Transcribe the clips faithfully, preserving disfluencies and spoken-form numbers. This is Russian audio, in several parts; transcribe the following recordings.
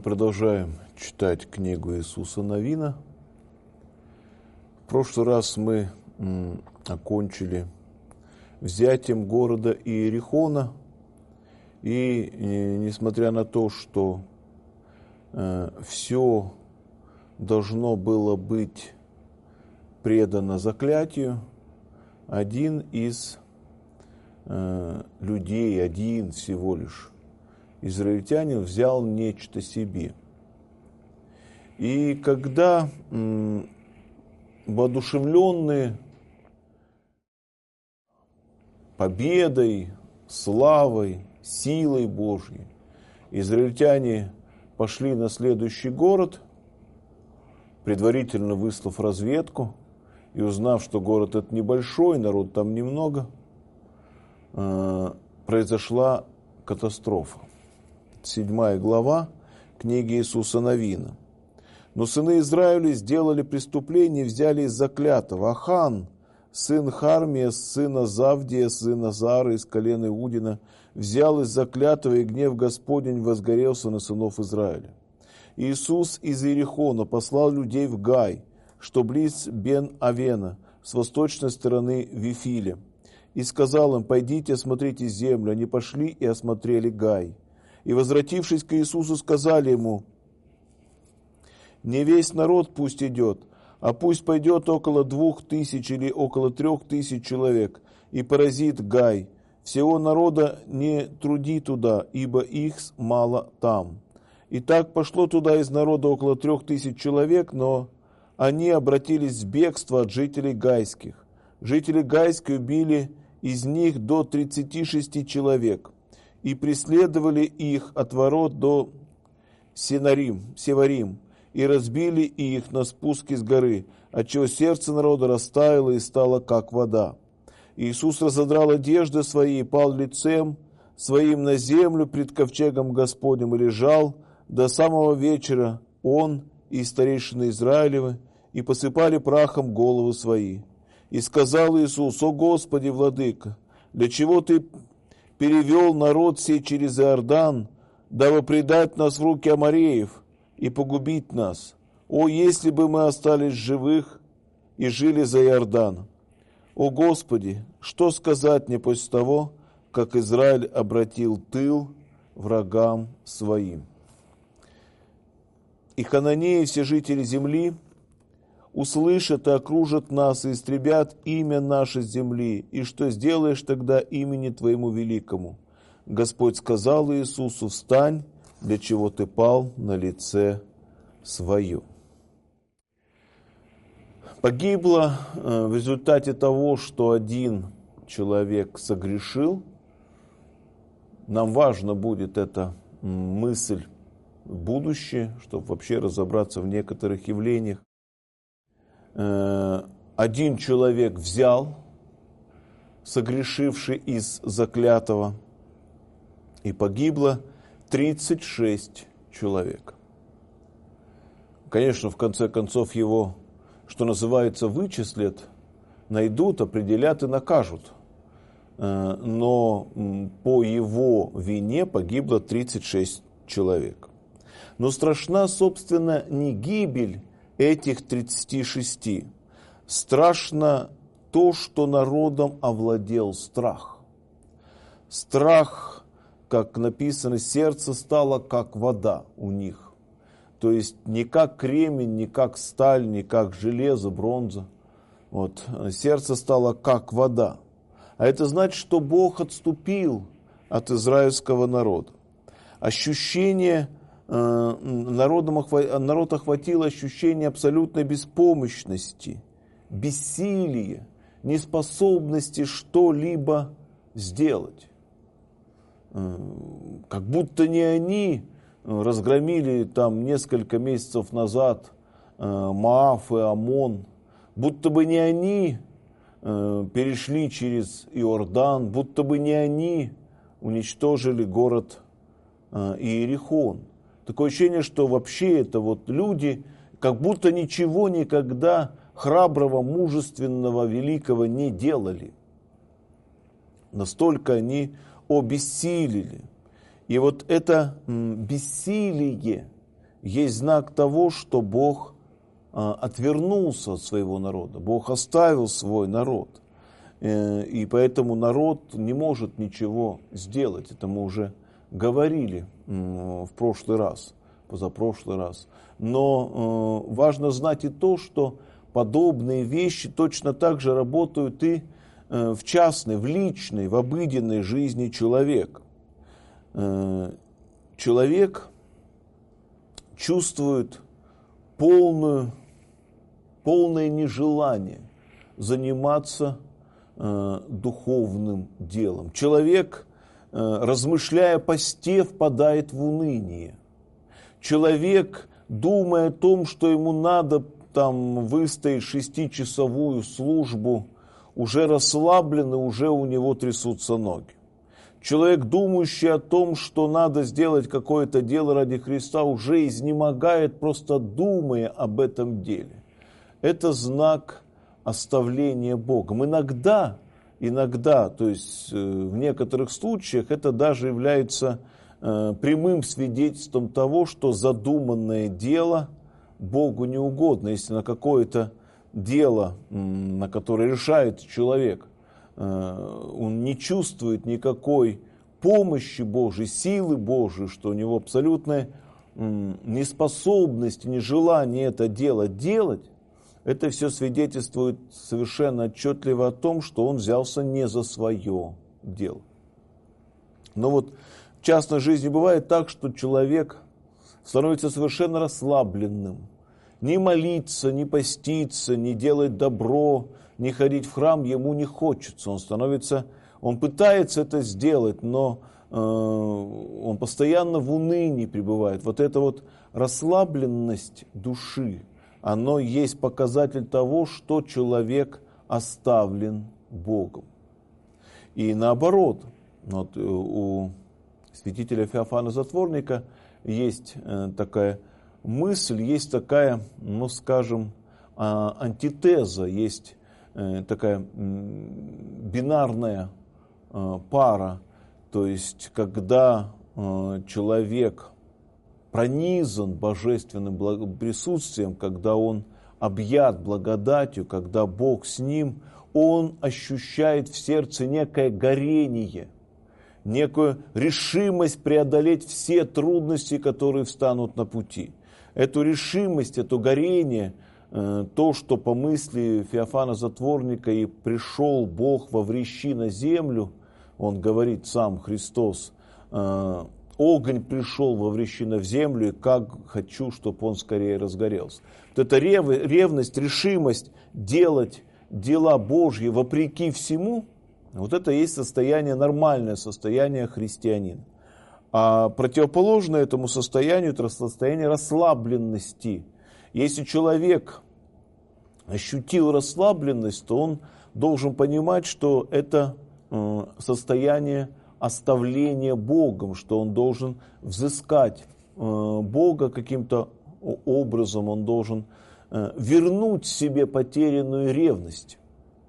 продолжаем читать книгу Иисуса Навина. В прошлый раз мы м, окончили взятием города Иерихона. И, и несмотря на то, что э, все должно было быть предано заклятию, один из э, людей, один всего лишь израильтянин взял нечто себе. И когда м, воодушевленные победой, славой, силой Божьей, израильтяне пошли на следующий город, предварительно выслав разведку и узнав, что город этот небольшой, народ там немного, э, произошла катастрофа. Седьмая глава книги Иисуса Навина. Но сыны Израиля сделали преступление и взяли из заклятого. Ахан, сын Хармия, сына Завдия, сына Зары из колена Иудина, взял из заклятого, и гнев Господень возгорелся на сынов Израиля. Иисус из Иерихона послал людей в Гай, что близ Бен-Авена, с восточной стороны Вифиля, и сказал им: «Пойдите, осмотрите землю». Они пошли и осмотрели Гай. И, возвратившись к Иисусу, сказали ему: «Не весь народ пусть идет, а пусть пойдет около двух тысяч или около трех тысяч человек, и поразит Гай. Всего народа не труди туда, ибо их мало там». И так пошло туда из народа около трех тысяч человек, но они обратились в бегство от жителей гайских. Жители гайские убили из них до тридцати шести человек, и преследовали их от ворот до Сенарим, Севарим, и разбили их на спуске с горы, отчего сердце народа растаяло и стало как вода. Иисус разодрал одежды свои и пал лицем своим на землю пред ковчегом Господним и лежал до самого вечера, он и старейшины Израилевы, и посыпали прахом головы свои. И сказал Иисус: «О Господи, Владыка, для чего Ты перевел народ сей через Иордан, дабы предать нас в руки амореев и погубить нас? О, если бы мы остались живых и жили за Иорданом! О Господи, что сказать мне после того, как Израиль обратил тыл врагам своим?» И хананеи, все жители земли, услышат и окружат нас, и истребят имя наше с земли. И что сделаешь тогда имени Твоему великому? Господь сказал Иисусу: «Встань, для чего ты пал на лице свое». Погибло в результате того, что один человек согрешил. Нам важно будет эта мысль в будущее, чтобы вообще разобраться в некоторых явлениях. Один человек взял, согрешивший из заклятого, и погибло тридцать шесть человек. Конечно, в конце концов его, что называется, вычислят, найдут, определят и накажут. Но по его вине погибло тридцать шесть человек. Но страшна, собственно, не гибель этих тридцати шести. Страшно то, что народом овладел страх. Страх, как написано, сердце стало как вода у них. То есть не как кремень, не как сталь, не как железо, бронза. Вот. Сердце стало как вода. А это значит, что Бог отступил от израильского народа. Ощущение, э, народом, народ охватило ощущение абсолютной беспомощности, бессилия, неспособности что-либо сделать. Э, как будто не они разгромили там несколько месяцев назад э, Моав и Амон, будто бы не они перешли через Иордан, будто бы не они уничтожили город Иерихон. Такое ощущение, что вообще это вот люди, как будто ничего никогда храброго, мужественного, великого не делали. Настолько они обессилели. И вот это бессилие, есть знак того, что Бог отвернулся от своего народа. Бог оставил свой народ. И поэтому народ не может ничего сделать. Это мы уже говорили в прошлый раз, позапрошлый раз. Но важно знать и то, что подобные вещи точно так же работают и в частной, в личной, в обыденной жизни человека. Человек чувствует полную, полное нежелание заниматься э, духовным делом. Человек, э, размышляя о посте, впадает в уныние. Человек, думая о том, что ему надо там выстоять шестичасовую службу, уже расслаблен, и уже у него трясутся ноги. Человек, думающий о том, что надо сделать какое-то дело ради Христа, уже изнемогает, просто думая об этом деле. Это знак оставления Богом. Иногда, иногда, то есть в некоторых случаях, это даже является прямым свидетельством того, что задуманное дело Богу не угодно. Если на какое-то дело, на которое решает человек, он не чувствует никакой помощи Божьей, силы Божьей, что у него абсолютная неспособность, нежелание это дело делать, это все свидетельствует совершенно отчетливо о том, что он взялся не за свое дело. Но вот в частной жизни бывает так, что человек становится совершенно расслабленным. Ни молиться, ни поститься, ни делать добро, ни ходить в храм ему не хочется. Он становится, он пытается это сделать, но э, он постоянно в унынии пребывает. Вот эта вот расслабленность души, оно есть показатель того, что человек оставлен Богом. И наоборот, вот у святителя Феофана Затворника есть э, такая мысль, есть такая, ну скажем, э, антитеза, есть такая бинарная пара, то есть когда человек пронизан божественным присутствием, когда он объят благодатью, когда Бог с ним, он ощущает в сердце некое горение, некую решимость преодолеть все трудности, которые встанут на пути. Эту решимость, это горение, то, что по мысли Феофана Затворника и пришел Бог во врещи на землю, он говорит сам Христос, огонь пришел во врещи на землю, и как хочу, чтобы он скорее разгорелся. Вот эта ревность, решимость делать дела Божьи вопреки всему, вот это и есть состояние, нормальное состояние христианина. А противоположное этому состоянию, это состояние расслабленности. Если человек ощутил расслабленность, то он должен понимать, что это состояние оставления Богом, что он должен взыскать Бога каким-то образом, он должен вернуть себе потерянную ревность.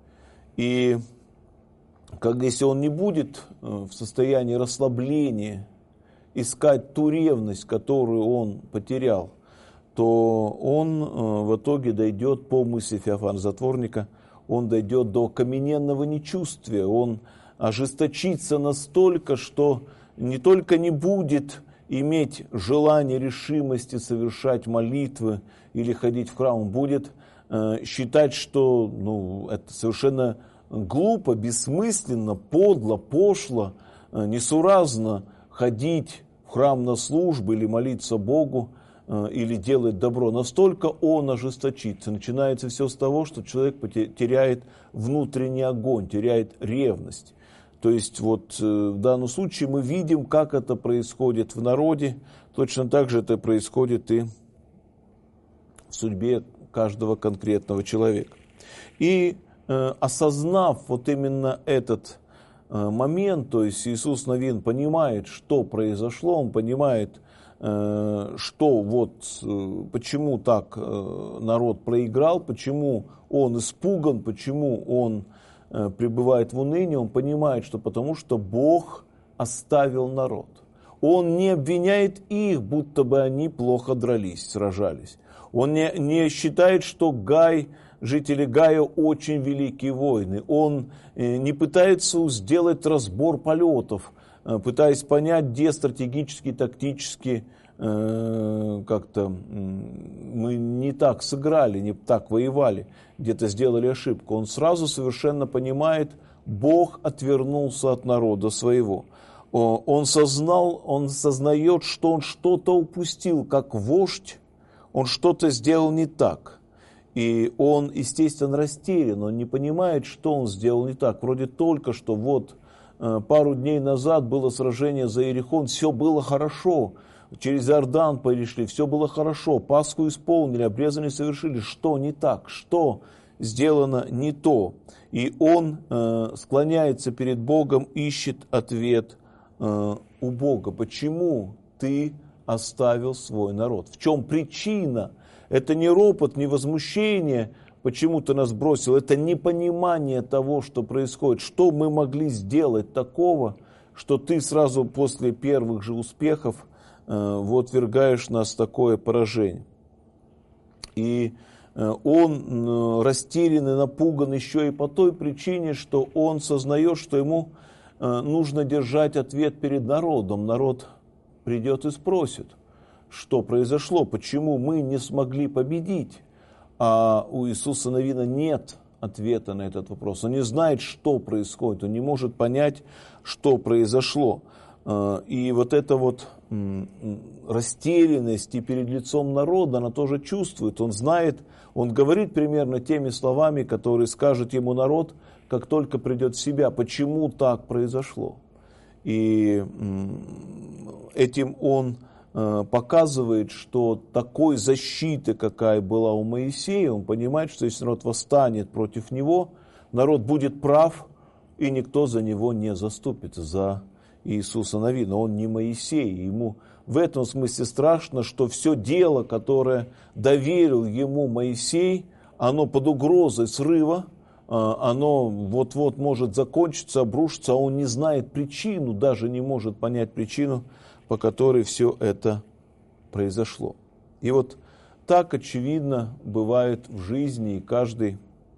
И как если он не будет в состоянии расслабления искать ту ревность, которую он потерял, то он в итоге дойдет, по мысли Феофана Затворника, он дойдет до камененного нечувствия, он ожесточится настолько, что не только не будет иметь желания, решимости совершать молитвы или ходить в храм, он будет э, считать, что ну, это совершенно глупо, бессмысленно, подло, пошло, э, несуразно ходить в храм на службу или молиться Богу, или делает добро, настолько он ожесточится. Начинается все с того, что человек теряет внутренний огонь, теряет ревность. То есть вот в данном случае мы видим, как это происходит в народе, точно так же это происходит и в судьбе каждого конкретного человека. И э, осознав вот именно этот э, момент, то есть Иисус Навин понимает, что произошло, он понимает, что вот почему так народ проиграл, почему он испуган, почему он пребывает в унынии, он понимает, что потому что Бог оставил народ. Он не обвиняет их, будто бы они плохо дрались, сражались. Он не, не считает, что Гай, жители Гая очень великие воины. Он не пытается сделать разбор полетов, пытаясь понять, где стратегически, тактически как-то мы не так сыграли, не так воевали, где-то сделали ошибку. Он сразу совершенно понимает, Бог отвернулся от народа своего. Он сознал, он сознает, что он что-то упустил, как вождь, он что-то сделал не так. И он, естественно, растерян, он не понимает, что он сделал не так. Вроде только что вот пару дней назад было сражение за Иерихон, все было хорошо. Через Иордан перешли, все было хорошо, Пасху исполнили, обрезание совершили. Что не так? Что сделано не то? И он э, склоняется перед Богом, ищет ответ э, у Бога. Почему ты оставил свой народ? В чем причина? Это не ропот, не возмущение, почему ты нас бросил. Это непонимание того, что происходит. Что мы могли сделать такого, что ты сразу после первых же успехов вот вергаешь нас в такое поражение. И он растерян и напуган еще и по той причине, что он сознает, что ему нужно держать ответ перед народом. Народ придет и спросит, что произошло, почему мы не смогли победить. А у Иисуса Навина нет ответа на этот вопрос. Он не знает, что происходит, он не может понять, что произошло. И вот эта вот растерянность и перед лицом народа, она тоже чувствует. Он знает, он говорит примерно теми словами, которые скажет ему народ, как только придет в себя, почему так произошло. И этим он показывает, что такой защиты, какая была у Моисея, он понимает, что если народ восстанет против него, народ будет прав, и никто за него не заступится, за Иисуса Навина. Он не Моисей. Ему в этом смысле страшно, что все дело, которое доверил ему Моисей, оно под угрозой срыва, оно вот-вот может закончиться, обрушиться, а он не знает причину, даже не может понять причину, по которой все это произошло. И вот так, очевидно, бывает в жизни, и каждый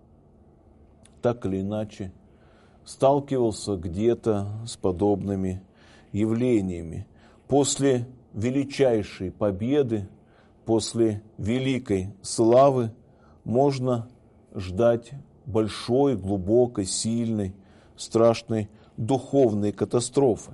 так или иначе сталкивался где-то с подобными явлениями. После величайшей победы, после великой славы можно ждать большой, глубокой, сильной, страшной духовной катастрофы.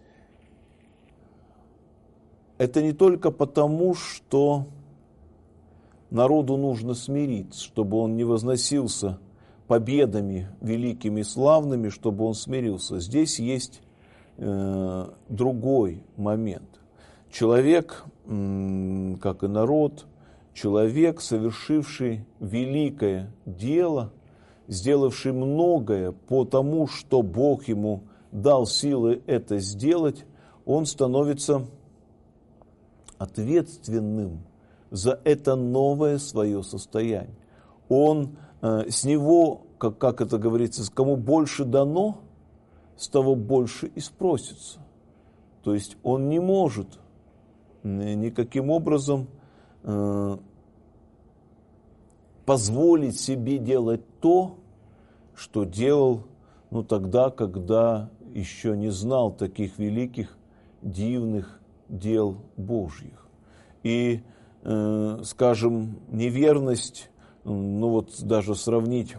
Это не только потому, что народу нужно смириться, чтобы он не возносился победами великими и славными, чтобы он смирился. Здесь есть э, другой момент. Человек, э, как и народ, человек, совершивший великое дело, сделавший многое по тому, что Бог ему дал силы это сделать, он становится ответственным за это новое свое состояние. Он с него, как, как это говорится, кому больше дано, с того больше и спросится. То есть он не может никаким образом э, позволить себе делать то, что делал ну, тогда, когда еще не знал таких великих, дивных дел Божьих. И, э, скажем, неверность, ну вот даже сравнить,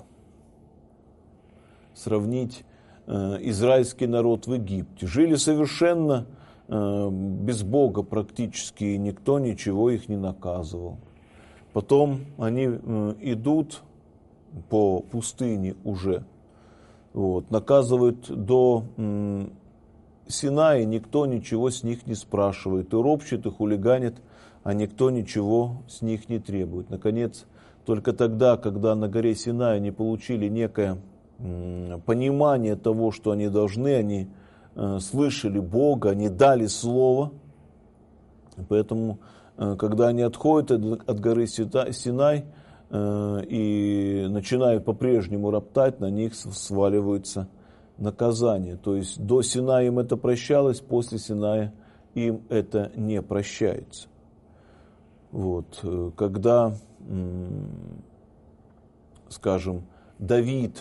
сравнить э, израильский народ в Египте. Жили совершенно э, без Бога практически, и никто ничего их не наказывал. Потом они э, идут по пустыне уже, вот, наказывают до э, Синая, никто ничего с них не спрашивает, и ропщет, и хулиганит, а никто ничего с них не требует. Наконец, только тогда, когда на горе Синай они получили некое м, понимание того, что они должны, они э, слышали Бога, они дали слово. Поэтому, э, когда они отходят от, от горы Синай э, и начинают по-прежнему роптать, на них сваливаются наказание. То есть до Синая им это прощалось, после Синая им это не прощается. Вот. Когда, скажем, Давид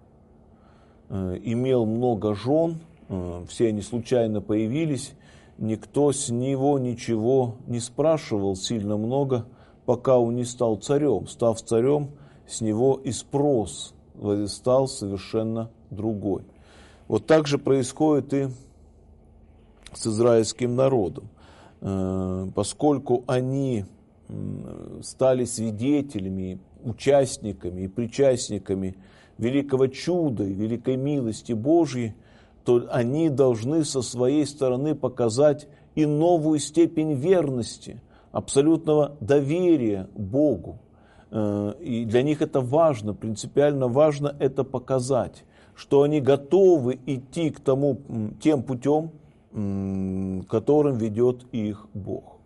имел много жен, все они случайно появились, никто с него ничего не спрашивал сильно много, пока он не стал царем. Став царем, с него и спрос стал совершенно другой. Вот так же происходит и с израильским народом. Поскольку они стали свидетелями, участниками и причастниками великого чуда и великой милости Божьей, то они должны со своей стороны показать и новую степень верности, абсолютного доверия Богу. И для них это важно, принципиально важно это показать, что они готовы идти к тому, тем путем, которым ведет их Бог.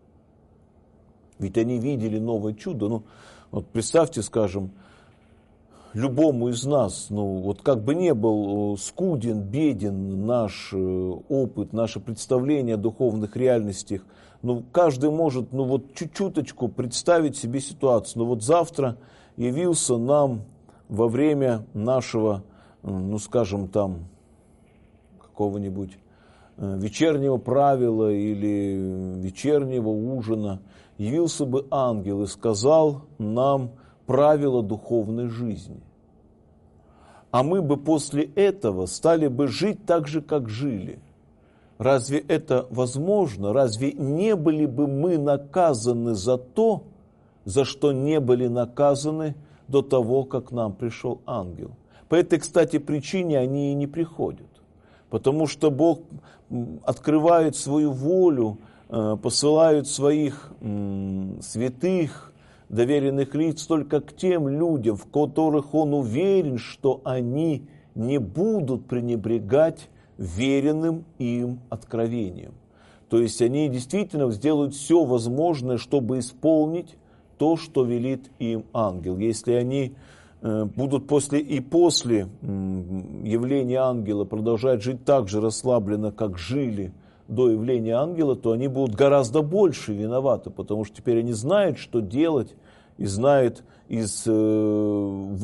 Ведь они видели новое чудо. Ну, вот представьте, скажем, любому из нас, ну вот как бы не был скуден, беден наш опыт, наше представление о духовных реальностях, ну каждый может, ну вот чуть-чуточку представить себе ситуацию. Ну вот завтра явился нам во время нашего, ну скажем там, какого-нибудь вечернего правила или вечернего ужина, явился бы ангел и сказал нам правила духовной жизни. А мы бы после этого стали бы жить так же, как жили. Разве это возможно? Разве не были бы мы наказаны за то, за что не были наказаны до того, как к нам пришел ангел? По этой, кстати, причине они и не приходят. Потому что Бог открывает свою волю, посылает своих святых, доверенных лиц только к тем людям, в которых Он уверен, что они не будут пренебрегать веренным им откровением. То есть они действительно сделают все возможное, чтобы исполнить то, что велит им ангел. Если они будут после и после явления ангела продолжать жить так же расслабленно, как жили до явления ангела, то они будут гораздо больше виноваты, потому что теперь они знают, что делать, и знают из э,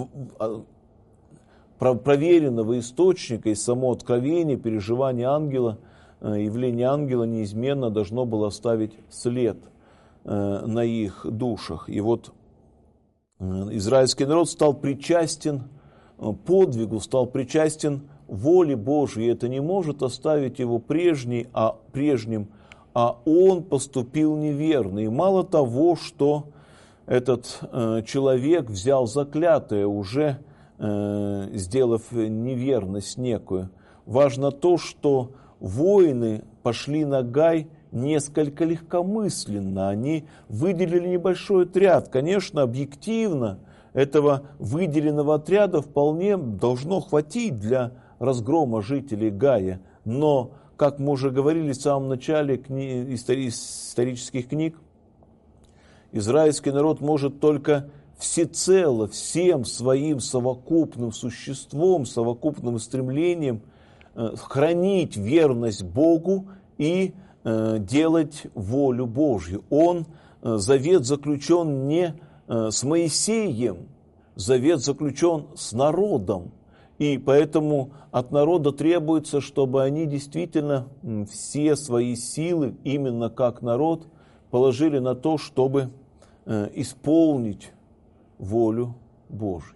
проверенного источника, из самого откровения, переживания ангела, э, явление ангела неизменно должно было оставить след э, на их душах. И вот э, израильский народ стал причастен э, подвигу, стал причастен воле Божьей. Это не может оставить его прежней, а, прежним, а он поступил неверно. И мало того, что этот э, человек взял заклятое, уже э, сделав неверность некую, важно то, что воины пошли на Гай несколько легкомысленно. Они выделили небольшой отряд. Конечно, объективно этого выделенного отряда вполне должно хватить для разгрома жителей Гая. Но, как мы уже говорили в самом начале кни... исторических книг, израильский народ может только всецело, всем своим совокупным существом, совокупным стремлением э, хранить верность Богу и э, делать волю Божью. Он, э, завет заключен не э, с Моисеем, завет заключен с народом. И поэтому от народа требуется, чтобы они действительно все свои силы, именно как народ, положили на то, чтобы исполнить волю Божью.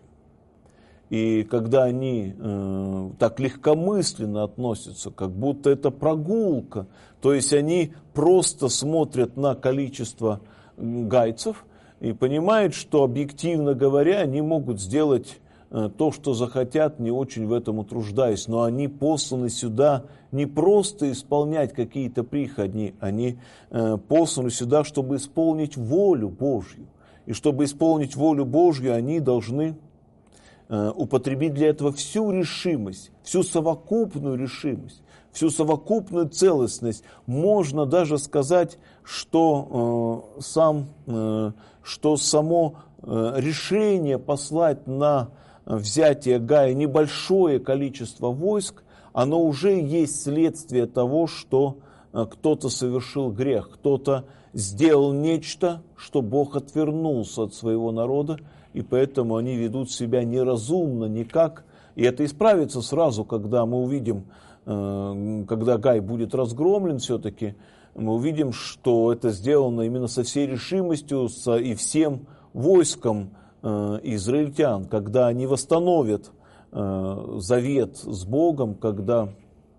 И когда они э, так легкомысленно относятся, как будто это прогулка, то есть они просто смотрят на количество гайцев и понимают, что, объективно говоря, они могут сделать э, то, что захотят, не очень в этом утруждаясь, но они посланы сюда не просто исполнять какие-то прихоти, они э, посланы сюда, чтобы исполнить волю Божью. И чтобы исполнить волю Божью, они должны э, употребить для этого всю решимость, всю совокупную решимость, всю совокупную целостность. Можно даже сказать, что, э, сам, э, что само э, решение послать на взятие Гая небольшое количество войск, оно уже есть следствие того, что кто-то совершил грех, кто-то сделал нечто, что Бог отвернулся от своего народа, и поэтому они ведут себя неразумно никак. И это исправится сразу, когда мы увидим, когда Гай будет разгромлен все-таки, мы увидим, что это сделано именно со всей решимостью и всем войском израильтян, когда они восстановят завет с Богом, когда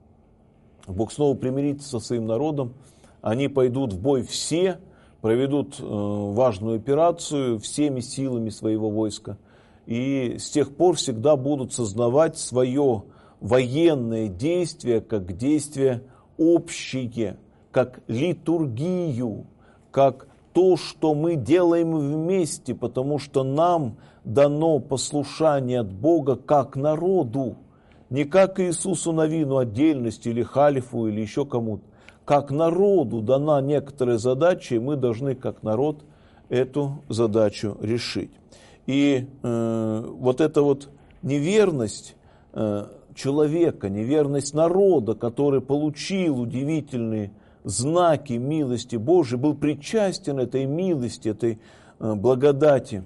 Бог снова примирится со своим народом, они пойдут в бой все, проведут важную операцию всеми силами своего войска, и с тех пор всегда будут сознавать свое военное действие как действие общее, как литургию, как то, что мы делаем вместе, потому что нам дано послушание от Бога как народу, не как Иисусу Навину отдельности или Халифу или еще кому-то. Как народу дана некоторая задача, и мы должны как народ эту задачу решить. И э, вот эта вот неверность э, человека, неверность народа, который получил удивительные знаки милости Божией, был причастен этой милости, этой э, благодати.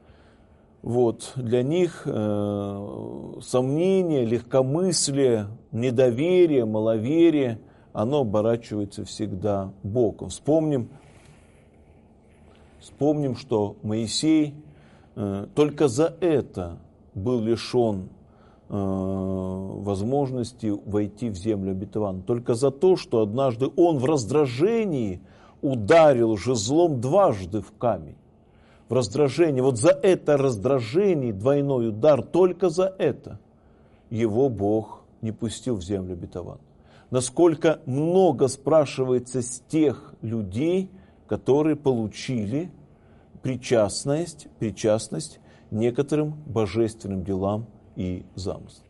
Вот, для них э, сомнение, легкомыслие, недоверие, маловерие, оно оборачивается всегда боком. Вспомним, вспомним, что Моисей э, только за это был лишен э, возможности войти в землю обетованную. Только за то, что однажды он в раздражении ударил жезлом дважды в камень. В раздражении, вот за это раздражение, двойной удар, только за это его Бог не пустил в землю обетованную. Насколько много спрашивается с тех людей, которые получили причастность, причастность некоторым божественным делам и замыслам.